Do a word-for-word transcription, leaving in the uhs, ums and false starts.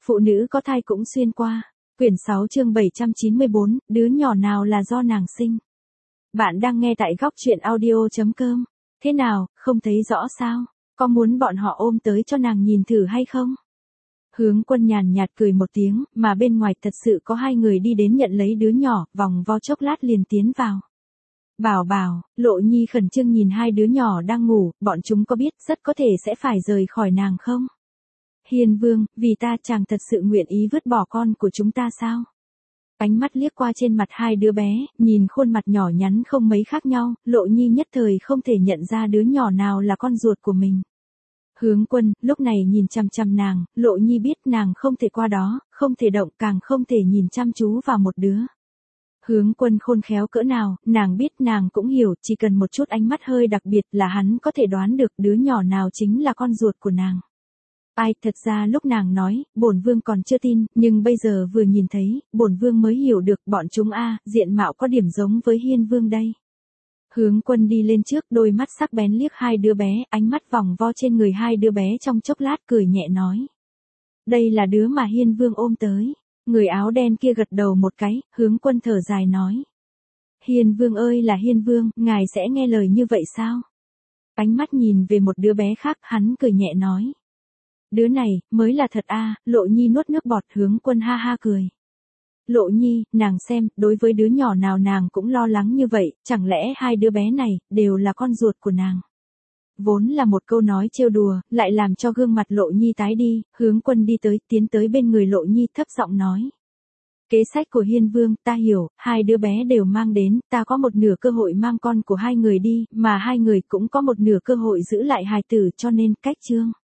phụ nữ có thai cũng xuyên qua. Quyển sáu chương bảy trăm chín mươi bốn, đứa nhỏ nào là do nàng sinh. Bạn đang nghe tại góc truyện audio chấm com. Thế nào, không thấy rõ sao? Có muốn bọn họ ôm tới cho nàng nhìn thử hay không? Hướng Quân nhàn nhạt cười một tiếng, mà bên ngoài thật sự có hai người đi đến nhận lấy đứa nhỏ, vòng vo chốc lát liền tiến vào. Bảo bảo, Lộ Nhi khẩn trương nhìn hai đứa nhỏ đang ngủ, bọn chúng có biết rất có thể sẽ phải rời khỏi nàng không? Hiên Vương, vì ta chàng thật sự nguyện ý vứt bỏ con của chúng ta sao? Ánh mắt liếc qua trên mặt hai đứa bé, nhìn khuôn mặt nhỏ nhắn không mấy khác nhau, Lộ Nhi nhất thời không thể nhận ra đứa nhỏ nào là con ruột của mình. Hướng Quân, lúc này nhìn chăm chăm nàng, Lộ Nhi biết nàng không thể qua đó, không thể động, càng không thể nhìn chăm chú vào một đứa. Hướng Quân khôn khéo cỡ nào, nàng biết, nàng cũng hiểu, chỉ cần một chút ánh mắt hơi đặc biệt là hắn có thể đoán được đứa nhỏ nào chính là con ruột của nàng. Ai, thật ra lúc nàng nói, bổn vương còn chưa tin, nhưng bây giờ vừa nhìn thấy, bổn vương mới hiểu được bọn chúng a, diện mạo có điểm giống với Hiên Vương đây. Hướng Quân đi lên trước, đôi mắt sắc bén liếc hai đứa bé, ánh mắt vòng vo trên người hai đứa bé trong chốc lát, cười nhẹ nói. Đây là đứa mà Hiên Vương ôm tới. Người áo đen kia gật đầu một cái, Hướng Quân thở dài nói. Hiên Vương ơi là Hiên Vương, ngài sẽ nghe lời như vậy sao? Ánh mắt nhìn về một đứa bé khác, hắn cười nhẹ nói. Đứa này, mới là thật a. Lộ Nhi nuốt nước bọt. Hướng Quân ha ha cười. Lộ Nhi, nàng xem, đối với đứa nhỏ nào nàng cũng lo lắng như vậy, chẳng lẽ hai đứa bé này, đều là con ruột của nàng? Vốn là một câu nói trêu đùa, lại làm cho gương mặt Lộ Nhi tái đi, Hướng Quân đi tới, tiến tới bên người Lộ Nhi thấp giọng nói. Kế sách của Hiên Vương, ta hiểu, hai đứa bé đều mang đến, ta có một nửa cơ hội mang con của hai người đi, mà hai người cũng có một nửa cơ hội giữ lại hài tử, cho nên cách chương.